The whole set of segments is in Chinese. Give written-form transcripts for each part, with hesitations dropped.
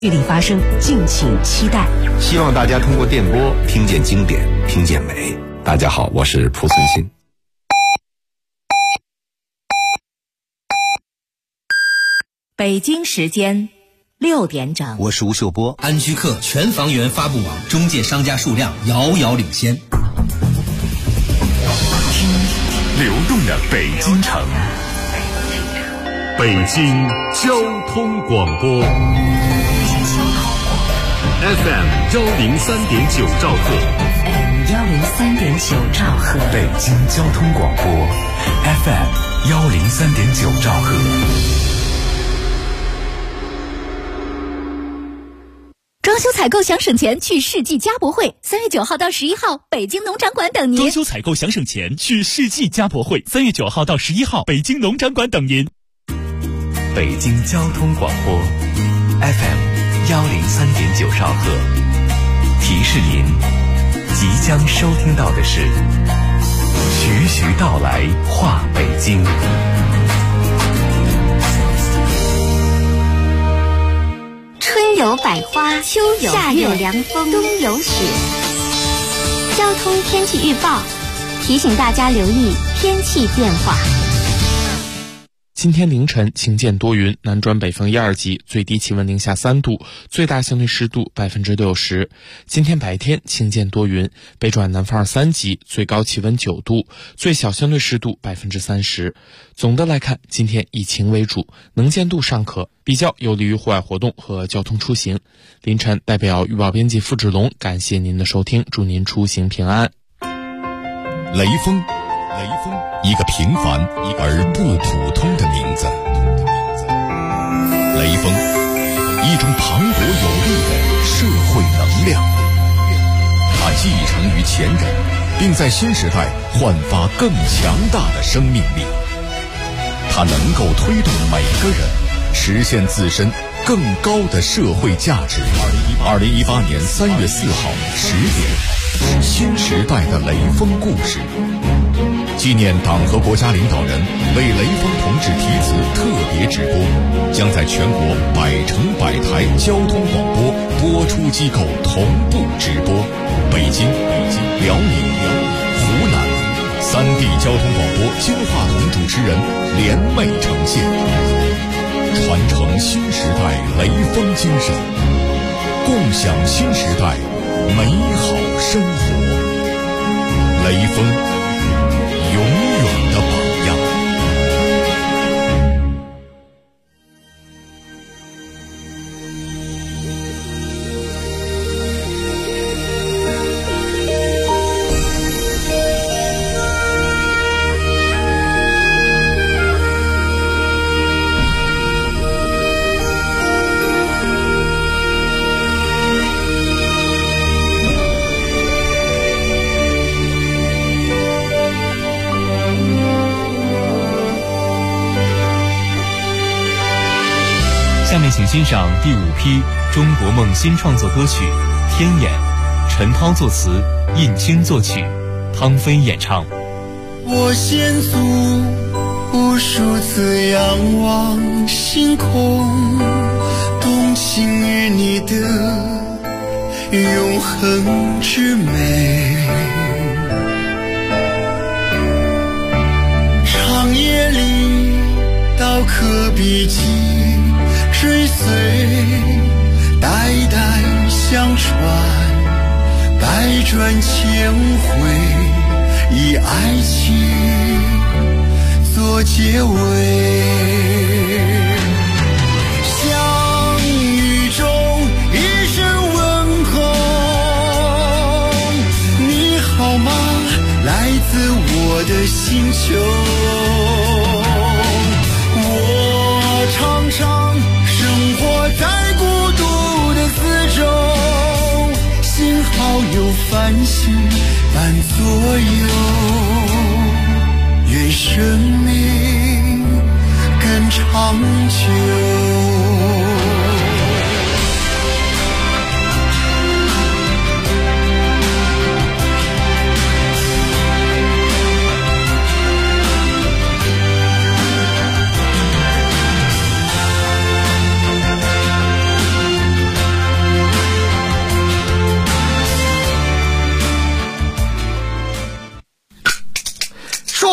地理发生，敬请期待。 希望大家通过电波听见经典，听见美。大家好，我是蒲存昕。 北京时间6点整， 我是吴秀波。 安居客全房源发布网中介商家数量遥遥领先。 听流动的北京城，北京交通广播 FM 103.9兆赫 103.9兆赫， 北京交通广播 FM 103.9兆赫。 装修采购想省钱，去世纪家博会，3月9号到11号，北京农展馆等您。 装修采购想省钱，去世纪家博会，3月9号到11号，北京农展馆等您。 北京交通广播 FM 103.9兆赫，提示您，即将收听到的是徐徐道来话北京。 春有百花，秋有夏有凉风，冬有雪。交通天气预报提醒大家留意天气变化。 今天凌晨晴间多云，南转北风1、2级，最低气温零下3度，最大相对湿度60%。今天白天晴间多云，北转南风2、3级，最高气温9度，最小相对湿度30%。总的来看，今天以晴为主，能见度尚可，比较有利于户外活动和交通出行。凌晨代表预报编辑付志龙感谢您的收听，祝您出行平安。 雷锋，一个平凡而不普通的名字。雷锋，一种磅礴有力的社会能量。它继承于前人，并在新时代焕发更强大的生命力。它能够推动每个人实现自身更高的社会价值。2018年3月4号10点，新时代的雷锋故事。纪念党和国家领导人为雷锋同志题词特别直播，将在全国100城100台交通广播播出机构同步直播。北京、辽宁、湖南3地交通广播金话筒主持人联袂呈现，传承新时代雷锋精神，共享新时代美好生活。雷锋永远的榜样。 下面请欣赏第5批中国梦新创作歌曲《天眼》，陈涛作词，印青作曲，汤飞演唱。 我先祖无数次仰望星空，动情于你的永恒之美。长夜里刀刻笔迹追随，代代相传，百转千回，以爱情做结尾。相遇中一声问候，你好吗？来自我的星球。我常常生活在孤独的四周，幸好有繁星伴左右，愿生命更长久。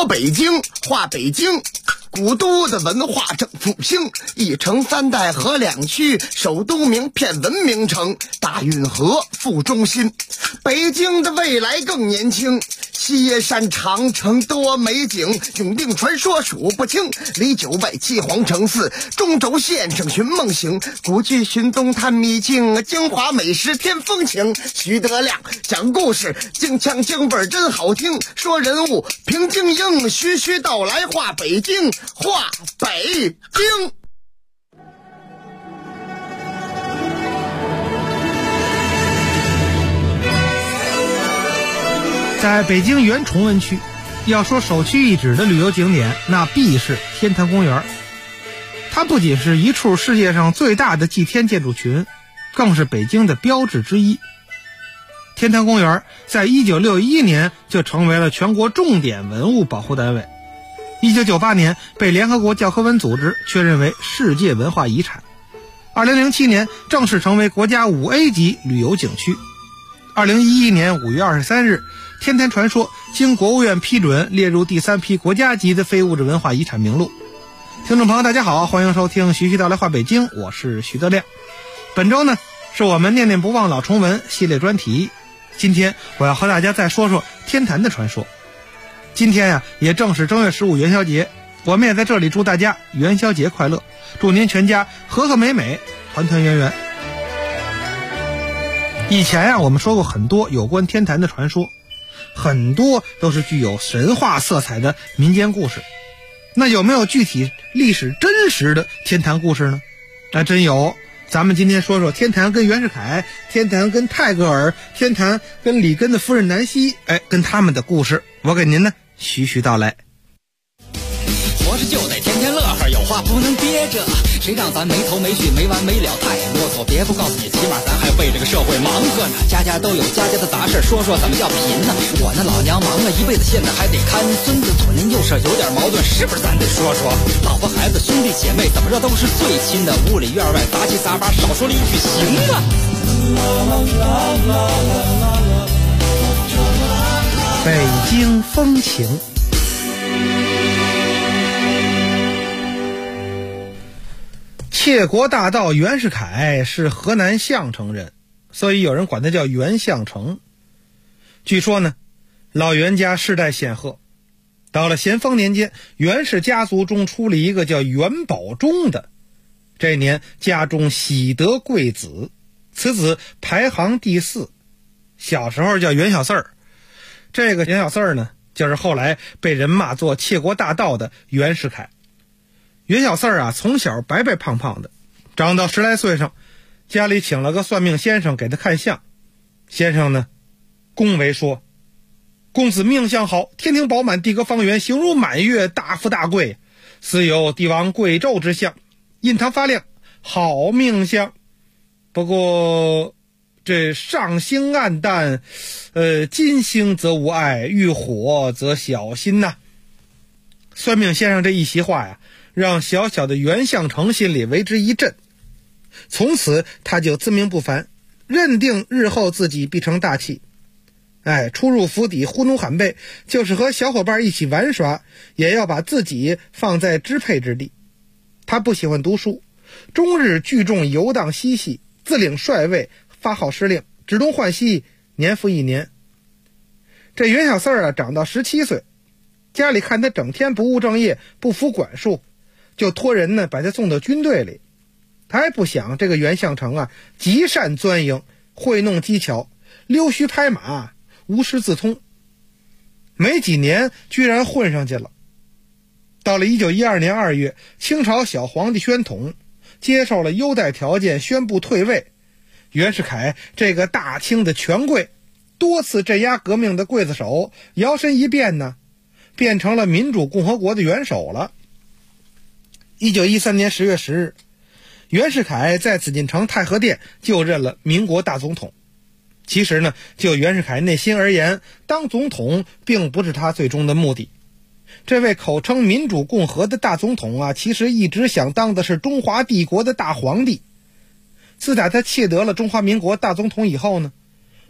北京，画北京。古都的文化正复兴，一城三代河两区，首都名片文明城，大运河副中心。北京的未来更年轻，西耶山长城多美景，永定传说数不清，离九外七皇城寺，中轴线上寻梦行，古剧寻踪探秘境，京华美食添风情。徐德亮讲故事，京腔京味真好听，说人物评京英，徐徐道来画北京，画北京。 在北京原崇文区，要说首屈一指的旅游景点，那必是天坛公园。它不仅是一处世界上最大的祭天建筑群，更是北京的标志之一。天坛公园在1961年就成为了全国重点文物保护单位，1998年被联合国教科文组织确认为世界文化遗产，2007年正式成为国家5A 级旅游景区。2011年5月23日，天坛传说经国务院批准列入第3批国家级的非物质文化遗产名录。听众朋友大家好，欢迎收听徐徐道来话北京，我是徐德亮。本周呢是我们念念不忘老重文系列专题，今天我要和大家再说说天坛的传说。今天呀也正是正月15元宵节，我们也在这里祝大家元宵节快乐，祝您全家和和美美，团团圆圆。以前呀我们说过很多有关天坛的传说，很多都是具有神话色彩的民间故事。那有没有具体历史真实的天坛故事呢？那真有。咱们今天说说天坛跟袁世凯，天坛跟泰戈尔，天坛跟里根的夫人南希，跟他们的故事，我给您呢徐徐道来。 活着就得天天乐呵，有话不能憋着，谁让咱没头没绪没完没了太啰嗦，别不告诉你，起码咱还为这个社会忙活呢。家家都有家家的杂事，说说怎么叫贫呢？我那老娘忙了一辈子，现在还得看孙子，左邻右舍有点矛盾，是不是咱得说说？老婆孩子兄弟姐妹怎么着都是最亲的，屋里院外杂七杂八，少说了一句行吗？ 北京风情。窃国大盗袁世凯是河南项城人，所以有人管他叫袁项城。据说呢，老袁家世代显赫，到了咸丰年间，袁氏家族中出了一个叫袁保中的，这年家中喜得贵子，此子排行第4，小时候叫袁小四儿。这个袁小四儿呢，就是后来被人骂作窃国大盗的袁世凯。袁小四儿啊，从小白白胖胖的，长到10来岁上，家里请了个算命先生给他看相。先生呢，恭维说：“公子命相好，天庭饱满，地阁方圆，形如满月，大富大贵，似有帝王贵胄之相，印堂发亮，好命相。不过这上星暗淡，金星则无碍，遇火则小心呐。”算命先生这一席话呀，让小小的袁项城心里为之一震，从此他就自命不凡，认定日后自己必成大器。出入府邸呼奴喊背，就是和小伙伴一起玩耍，也要把自己放在支配之地。他不喜欢读书，终日聚众游荡嬉戏，自领帅位，发号施令，指东换西，年复一年。这袁小四儿啊，长到17岁，家里看他整天不务正业，不服管束，就托人呢把他送到军队里。他还不想这个袁项城啊，极善钻营，会弄技巧，溜须拍马，无师自通。没几年居然混上去了。到了1912年2月，清朝小皇帝宣统接受了优待条件，宣布退位。袁世凯这个大清的权贵，多次镇压革命的刽子手，摇身一变呢，变成了民主共和国的元首了。1913年10月10日，袁世凯在紫禁城太和殿就任了民国大总统。其实呢，就袁世凯内心而言，当总统并不是他最终的目的。这位口称民主共和的大总统啊，其实一直想当的是中华帝国的大皇帝。自打他窃得了中华民国大总统以后呢，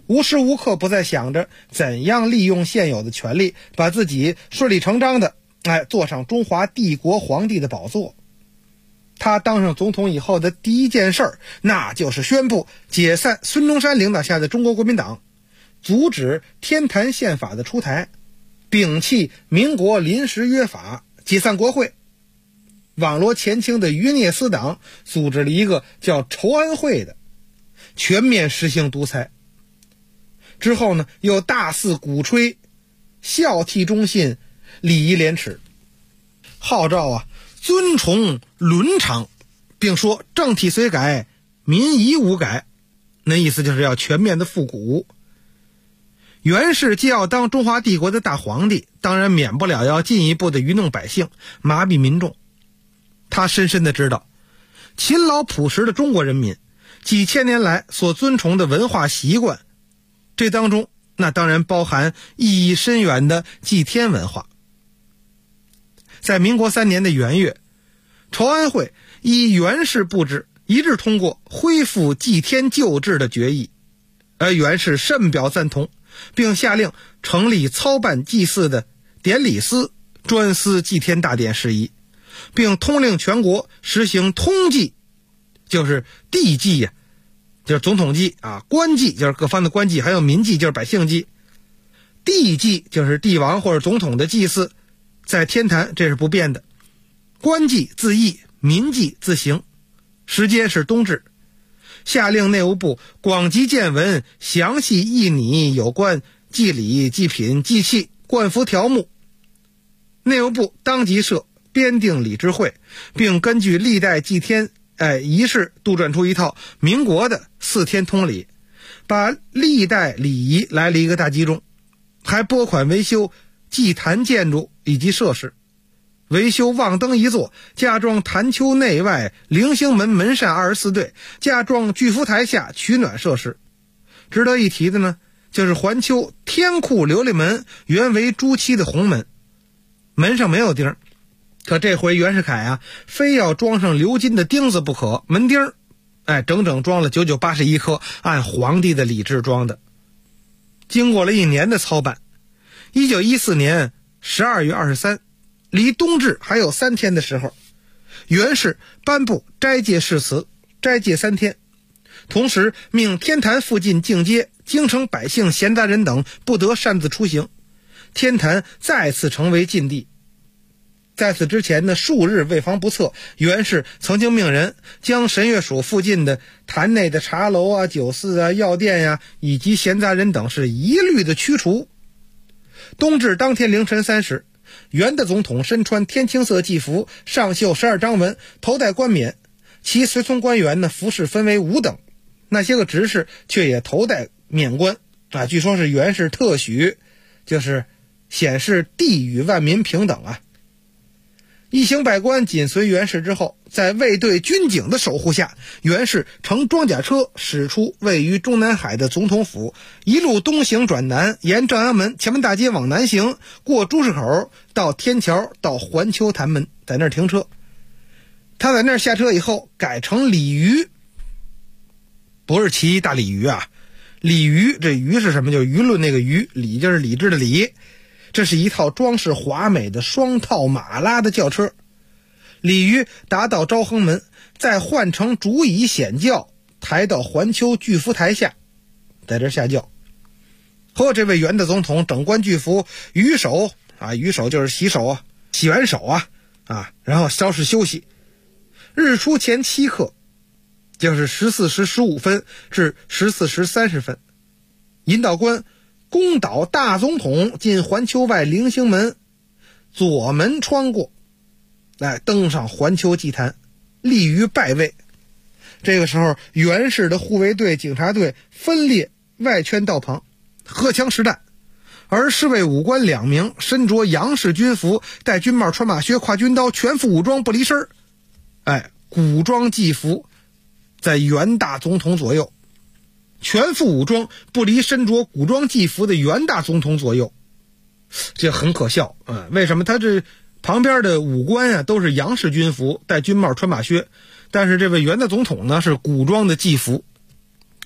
无时无刻不在想着怎样利用现有的权力，把自己顺理成章的坐上中华帝国皇帝的宝座。他当上总统以后的第一件事那就是宣布解散孙中山领导下的中国国民党，阻止天坛宪法的出台，摒弃民国临时约法，解散国会。网罗前清的余孽私党，组织了一个叫筹安会的，全面实行独裁。之后呢，又大肆鼓吹孝悌忠信、礼义廉耻，号召尊崇伦常，并说政体虽改，民仪无改。那意思就是要全面的复古。袁氏既要当中华帝国的大皇帝，当然免不了要进一步的愚弄百姓，麻痹民众。他深深地知道，勤劳朴实的中国人民几千年来所尊崇的文化习惯，这当中那当然包含意义深远的祭天文化。在民国3年的元月，筹安会依袁氏布置，一致通过恢复祭天旧制的决议，而袁氏甚表赞同，并下令成立操办祭祀的典礼司，专司祭天大典事宜，并通令全国实行通祭，就是帝祭就是总统祭官祭就是各方的官祭，还有民祭就是百姓祭。帝祭就是帝王或者总统的祭祀，在天坛这是不变的。官祭自议，民祭自行，时间是冬至。下令内务部广集见闻，详细议拟有关祭礼、祭品、祭器、冠服条目。内务部当即设编定礼制会，并根据历代祭天仪式杜撰出一套民国的4天通礼，把历代礼仪来了一个大集中，还拨款维修祭坛建筑以及设施，维修望灯一座，加装坛丘内外棂星门门扇24对，加装巨福台下取暖设施。值得一提的呢，就是环丘天库琉璃门原为朱漆的红门，门上没有钉，可这回袁世凯非要装上鎏金的钉子不可，门钉整整装了9981颗，按皇帝的礼制装的。经过了1年的操办，1914年12月23，离冬至还有3天的时候，袁氏颁布斋戒誓词，斋戒3天，同时命天坛附近境街、京城百姓、闲杂人等不得擅自出行，天坛再次成为禁地。在此之前呢，数日为防不测，袁氏曾经命人将神乐署附近的坛内的茶楼酒肆药店以及闲杂人等是一律的驱除。冬至当天凌晨3时，袁的总统身穿天青色祭服，上绣12章纹，头戴冠冕，其随从官员呢服饰分为5等，那些个执事却也头戴冕冠据说是袁氏特许，就是显示帝与万民平等一行百官紧随袁氏之后，在卫队军警的守护下，袁氏乘装甲车驶出位于中南海的总统府，一路东行转南，沿正阳门前门大街往南行，过朱市口到天桥，到环丘坛门，在那儿停车。他在那儿下车以后改成鲤鱼，不是骑大鲤鱼鲤鱼，这鱼是什么？就是舆论那个鱼，礼就是理智的礼。这是一套装饰华美的双套马拉的轿车，鲤鱼达到昭亨门，再换乘竹椅显轿，抬到环丘巨福台下，在这下轿。和这位袁的总统整冠巨服，鱼手鱼手就是洗手洗完手然后稍事休息。日出前7刻，就是14时15分至14时30分，引导官攻导大总统进环丘外棂星门，左门穿过，登上环丘祭坛，立于拜位。这个时候，袁氏的护卫队、警察队分列外圈道旁，荷枪实弹，而侍卫武官2名身着杨氏军服，戴军帽、穿马靴、挎军刀，全副武装不离身古装祭服在袁大总统左右。全副武装不离身着古装祭服的袁大总统左右，这很可笑为什么？他这旁边的武官都是杨氏军服，戴军帽穿马靴，但是这位袁大总统呢是古装的祭服，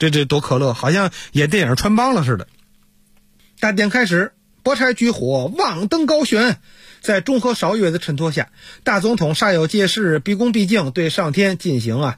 这多可乐，好像演电影穿帮了似的。大典开始，拨柴举火，望登高悬。在钟和韶乐的衬托下，大总统煞有介事，毕恭毕敬，对上天进行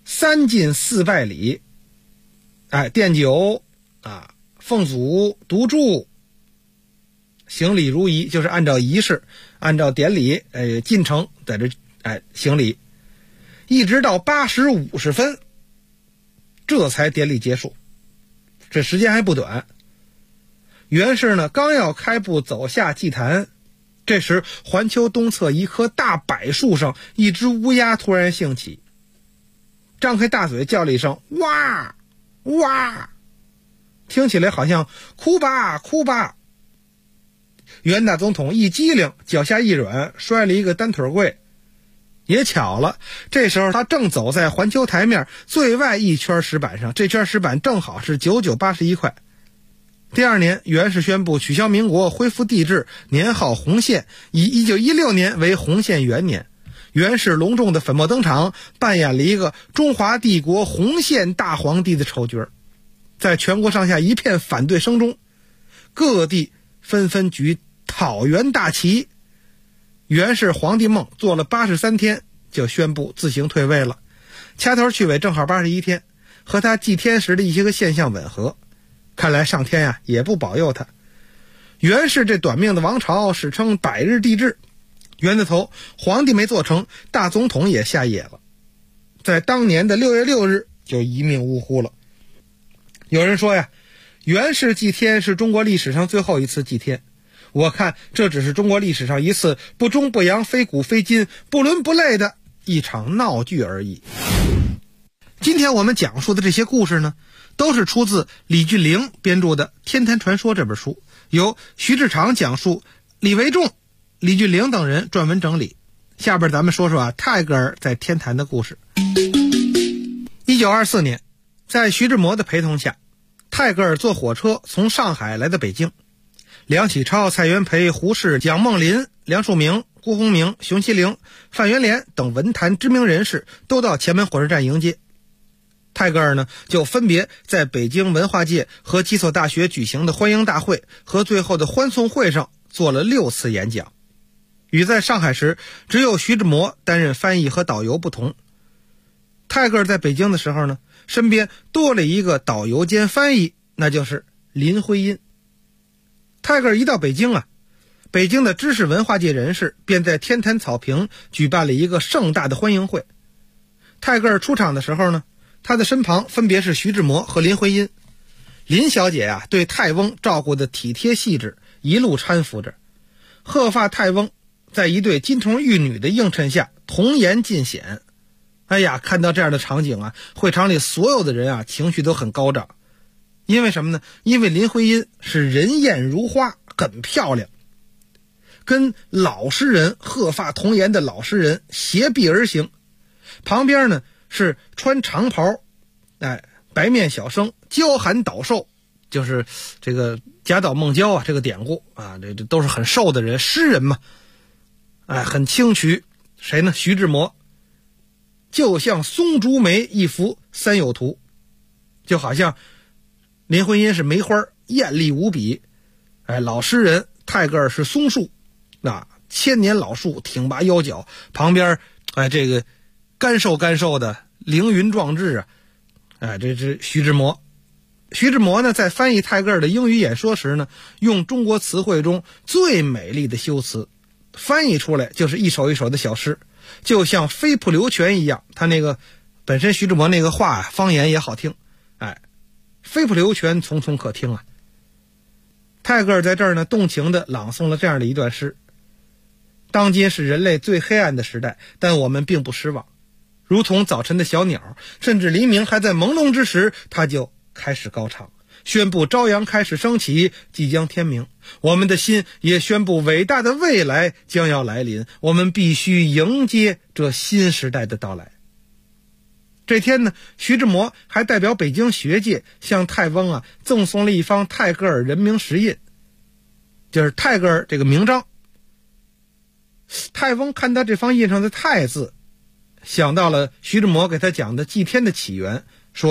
3进4拜礼，奠酒奉祖读祝，行礼如仪，就是按照仪式，按照典礼进程在这行礼，一直到8时50分，这才典礼结束。这时间还不短。袁氏呢，刚要开步走下祭坛，这时环丘东侧一棵大柏树上，一只乌鸦突然兴起，张开大嘴叫了一声哇哇，听起来好像哭吧哭吧。袁大总统一激灵，脚下一软，摔了一个单腿跪。也巧了，这时候他正走在环丘台面最外一圈石板上，这圈石板正好是9981块。第二年，袁氏宣布取消民国，恢复帝制，年号洪宪，以1916年为洪宪元年。袁氏隆重的粉墨登场，扮演了一个中华帝国洪宪大皇帝的丑角。在全国上下一片反对声中，各地纷纷举讨袁大旗。袁氏皇帝梦做了83天，就宣布自行退位了，掐头去尾正好81天，和他祭天时的一些个现象吻合。看来上天也不保佑他。袁氏这短命的王朝史称百日帝制，袁字头皇帝没做成，大总统也下野了，在当年的6月6日就一命呜呼了。有人说袁氏祭天是中国历史上最后一次祭天，我看这只是中国历史上一次不中不洋，非古非今，不伦不类的一场闹剧而已。今天我们讲述的这些故事呢，都是出自李俊玲编著的《天坛传说》这本书，由徐志长讲述，李维仲、李俊玲等人撰文整理。下边咱们说说泰戈尔在天坛的故事。1924年，在徐志摩的陪同下，泰戈尔坐火车从上海来到北京。梁启超、蔡元培、胡适、蒋梦麟、梁漱溟、辜鸿铭、熊希龄、范元濂等文坛知名人士都到前门火车站迎接。泰戈尔呢，就分别在北京文化界和几所大学举行的欢迎大会和最后的欢送会上做了6次演讲。与在上海时只有徐志摩担任翻译和导游不同，泰戈尔在北京的时候呢，身边多了一个导游兼翻译，那就是林徽因。泰戈尔一到北京北京的知识文化界人士便在天坛草坪举办了一个盛大的欢迎会。泰戈尔出场的时候呢，他的身旁分别是徐志摩和林徽因。林小姐对泰翁照顾的体贴细致，一路搀扶着。鹤发泰翁在一对金童玉女的映衬下童颜尽显。看到这样的场景会场里所有的人情绪都很高涨。因为什么呢？因为林徽因是人艳如花，很漂亮，跟老诗人鹤发童颜的老诗人携臂而行。旁边呢是穿长袍白面小生娇寒倒瘦，就是这个贾岛孟郊这个典故这都是很瘦的人，诗人嘛，很清曲。谁呢？徐志摩。就像松竹梅一幅三友图，就好像林徽因是梅花，艳丽无比。老诗人泰戈尔是松树，千年老树挺拔腰角，旁边这个干瘦的凌云壮志这是徐志摩。徐志摩呢，在翻译泰戈尔的英语演说时呢，用中国词汇中最美丽的修辞，翻译出来就是一首一首的小诗，就像飞瀑流泉一样。他那个本身徐志摩那个话方言也好听，飞瀑流泉从从可听泰戈尔在这儿呢，动情地朗诵了这样的一段诗：当今是人类最黑暗的时代，但我们并不失望。如同早晨的小鸟，甚至黎明还在朦胧之时，他就开始高唱，宣布朝阳开始升起，即将天明。我们的心也宣布伟大的未来将要来临，我们必须迎接这新时代的到来。这天呢，徐志摩还代表北京学界向泰翁赠送了一方泰戈尔人名石印，就是泰戈尔这个名章。泰翁看到这方印上的泰字，想到了徐志摩给他讲的祭天的起源，说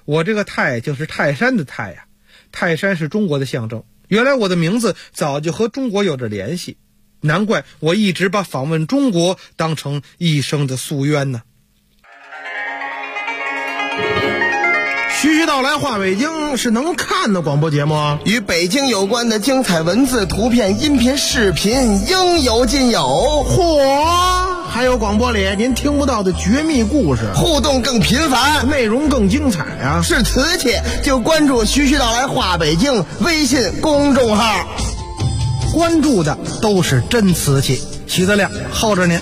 我这个泰就是泰山的泰呀，泰山是中国的象征。原来我的名字早就和中国有着联系，难怪我一直把访问中国当成一生的夙愿呢。 徐徐道来话北京是能看的广播节目， 与北京有关的精彩文字、图片、音频、视频应有尽有。 嚯！还有广播里您听不到的绝密故事， 互动更频繁， 内容更精彩啊！ 是瓷器就关注徐徐道来话北京微信公众号， 关注的都是真瓷器。徐德亮候着您。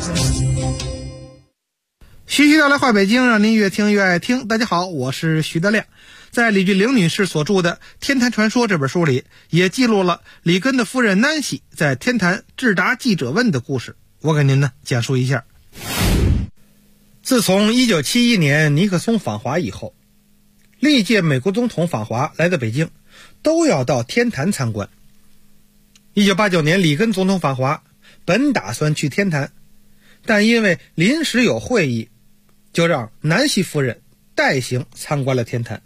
徐徐道来话北京，让您越听越爱听。大家好，我是徐德亮。在李俊玲女士所著的《天坛传说》这本书里，也记录了里根的夫人南希在天坛致答记者问的故事。我给您呢讲述一下。自从1971年尼克松访华以后，历届美国总统访华来到北京，都要到天坛参观。1989年里根总统访华，本打算去天坛，但因为临时有会议，就让南希夫人代行参观了天坛。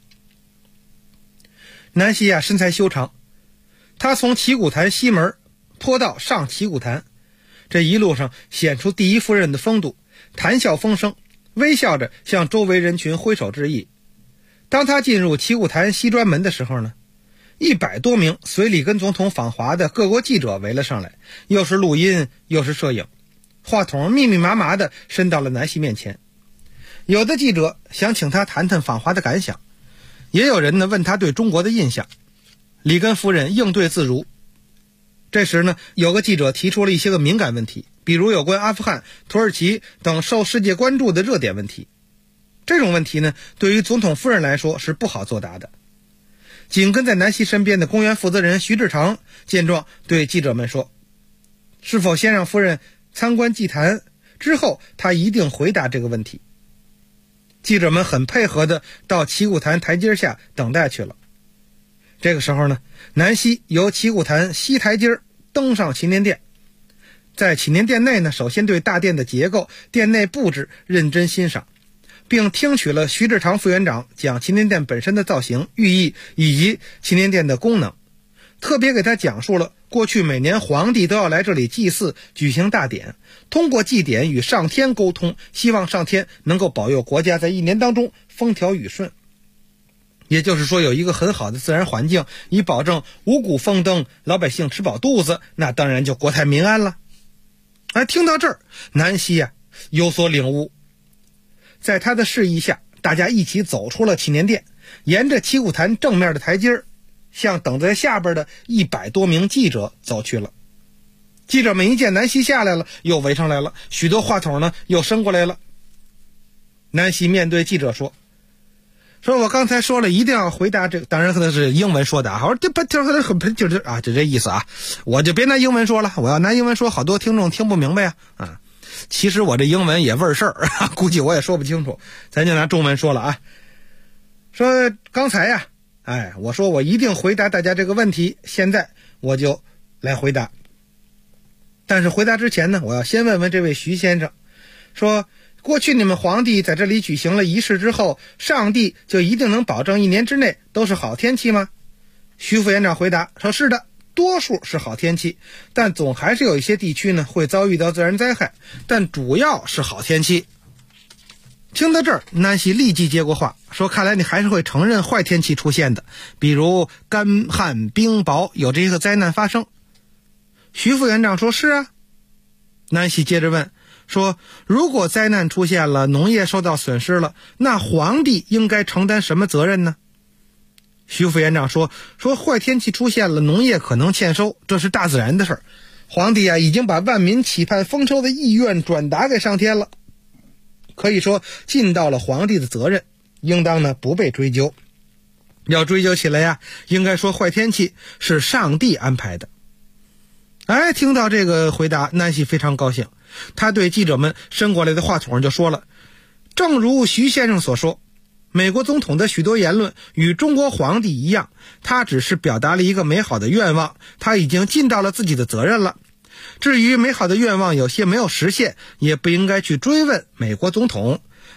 南希身材修长，她从旗鼓坛西门坡道上旗鼓坛，这一路上显出第一夫人的风度，谈笑风生，微笑着向周围人群挥手致意。当她进入旗鼓坛西专门的时候呢，100多名随里根总统访华的各国记者围了上来，又是录音又是摄影，话筒密密麻麻地伸到了南希面前。有的记者想请他谈谈访华的感想，也有人呢问他对中国的印象。里根夫人应对自如。这时呢，有个记者提出了一些个敏感问题，比如有关阿富汗、土耳其等受世界关注的热点问题。这种问题呢，对于总统夫人来说是不好作答的。紧跟在南希身边的公园负责人徐志长见状，对记者们说：“是否先让夫人参观祭坛，之后他一定回答这个问题。”记者们很配合的到旗鼓坛台阶下等待去了。这个时候呢，南希由旗鼓坛西台阶登上祈年殿，在祈年殿内呢，首先对大殿的结构、殿内布置认真欣赏，并听取了徐志长副院长讲祈年殿本身的造型、寓意以及祈年殿的功能，特别给他讲述了过去每年皇帝都要来这里祭祀举行大典，通过祭典与上天沟通，希望上天能够保佑国家在一年当中风调雨顺，也就是说有一个很好的自然环境，以保证五谷丰登，老百姓吃饱肚子，那当然就国泰民安了。听到这儿，南希有所领悟。在他的示意下，大家一起走出了祈年殿，沿着旗鼓坛正面的台阶向等在下边的100多名记者走去了。记者们一见南希下来了，又围上来了，许多话筒呢又伸过来了。南希面对记者说我刚才说了一定要回答这个，当然可能是英文说的啊，我就这意思啊，我就别拿英文说了，我要拿英文说好多听众听不明白啊。其实我这英文也味儿事儿，估计我也说不清楚，咱就拿中文说了啊。说刚才我说我一定回答大家这个问题，现在我就来回答。但是回答之前呢，我要先问问这位徐先生，说过去你们皇帝在这里举行了仪式之后，上帝就一定能保证1年之内都是好天气吗？徐副院长回答说是的，多数是好天气，但总还是有一些地区呢会遭遇到自然灾害，但主要是好天气。听到这儿，南希立即接过话，说看来你还是会承认坏天气出现的，比如干旱冰雹，有这个灾难发生。徐副院长说是啊。南希接着问说，如果灾难出现了，农业受到损失了，那皇帝应该承担什么责任呢？徐副院长说坏天气出现了，农业可能欠收，这是大自然的事儿。皇帝已经把万民期盼丰收的意愿转达给上天了，可以说尽到了皇帝的责任，应当呢不被追究。要追究起来应该说坏天气是上帝安排的。听到这个回答，南希非常高兴，他对记者们伸过来的话筒就说了，正如徐先生所说，美国总统的许多言论与中国皇帝一样，他只是表达了一个美好的愿望，他已经尽到了自己的责任了。至于美好的愿望有些没有实现，也不应该去追问美国总统，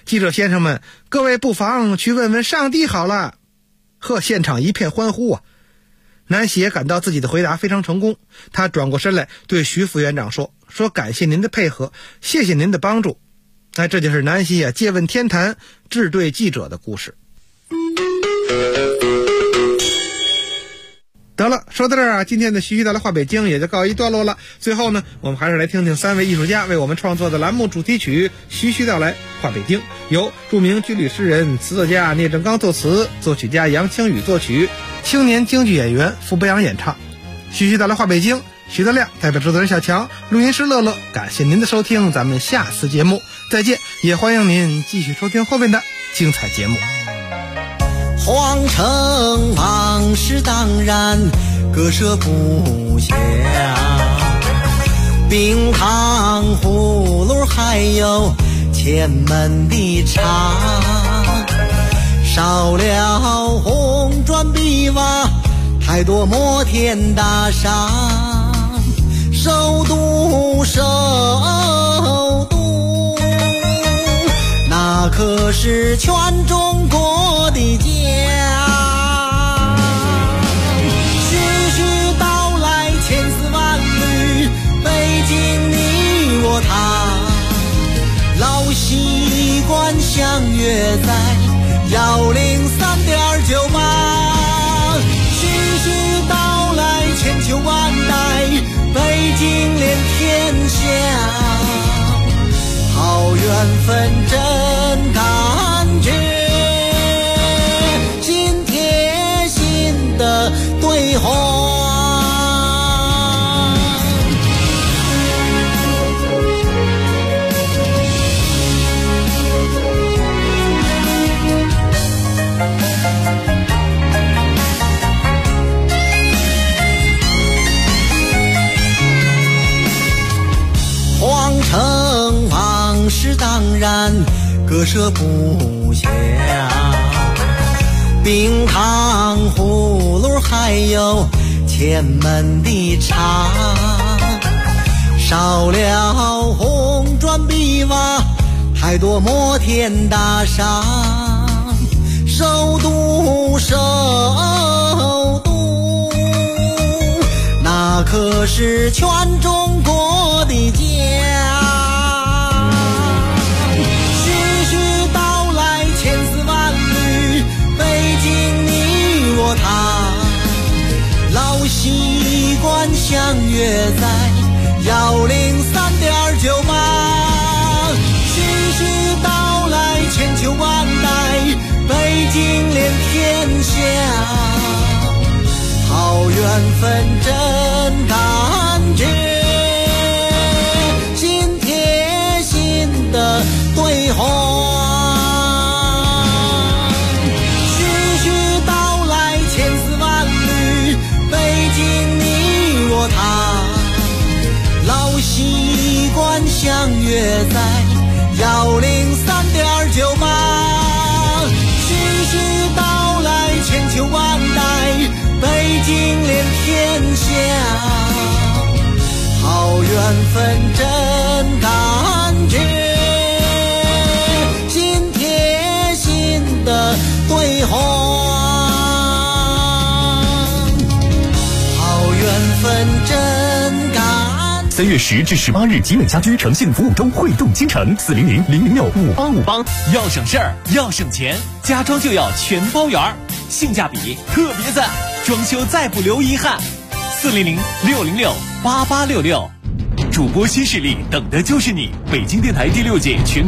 记者先生们，各位不妨去问问上帝好了。呵，现场一片欢呼啊！南希也感到自己的回答非常成功，他转过身来对徐副院长说感谢您的配合，谢谢您的帮助。这就是南希啊借问天坛致对记者的故事。得了，说到这儿啊，今天的徐徐道来话北京也就告一段落了。最后呢，我们还是来听听3位艺术家为我们创作的栏目主题曲《徐徐道来话北京》，由著名军旅诗人、词作家聂正刚作词，作曲家杨清宇作曲，青年京剧演员傅博阳演唱。徐徐道来话北京，徐德亮代表制作人小强，录音师乐乐，感谢您的收听，咱们下次节目再见，也欢迎您继续收听后面的精彩节目。 皇城往事当然割舍不下，冰糖葫芦还有前门的茶，少了红砖碧瓦，太多摩天大厦，首都那可是全中国的家。徐徐道来千丝万缕，北京你我他，老习惯相约在103.98。徐徐道来千秋万代，北京连天下，好缘分真感觉，心贴心的对话。皇城往事当然割舍不下，冰糖葫芦还有前门的茶，少了红砖碧瓦，太多摩天大厦，首都那可是全中国的家。徐徐道来千丝万缕，北京你我他，老习惯相约在103.98。徐徐道来千秋万代，北京连天下，好缘分真感觉，心贴心的对话。徐徐道来千丝万缕，北京你我他，老习惯相约在103.98。徐徐道来千秋万代，北京连天下，好缘分真感觉，心贴心的对话。好缘分真感。 3月10至18日，集美家居诚信服务周汇动京城，400-006-5858。 要省事儿，要省钱，家装就要全包圆，性价比特别赞，装修再不留遗憾。400-606-8866。主播新势力，等的就是你！北京电台第6届全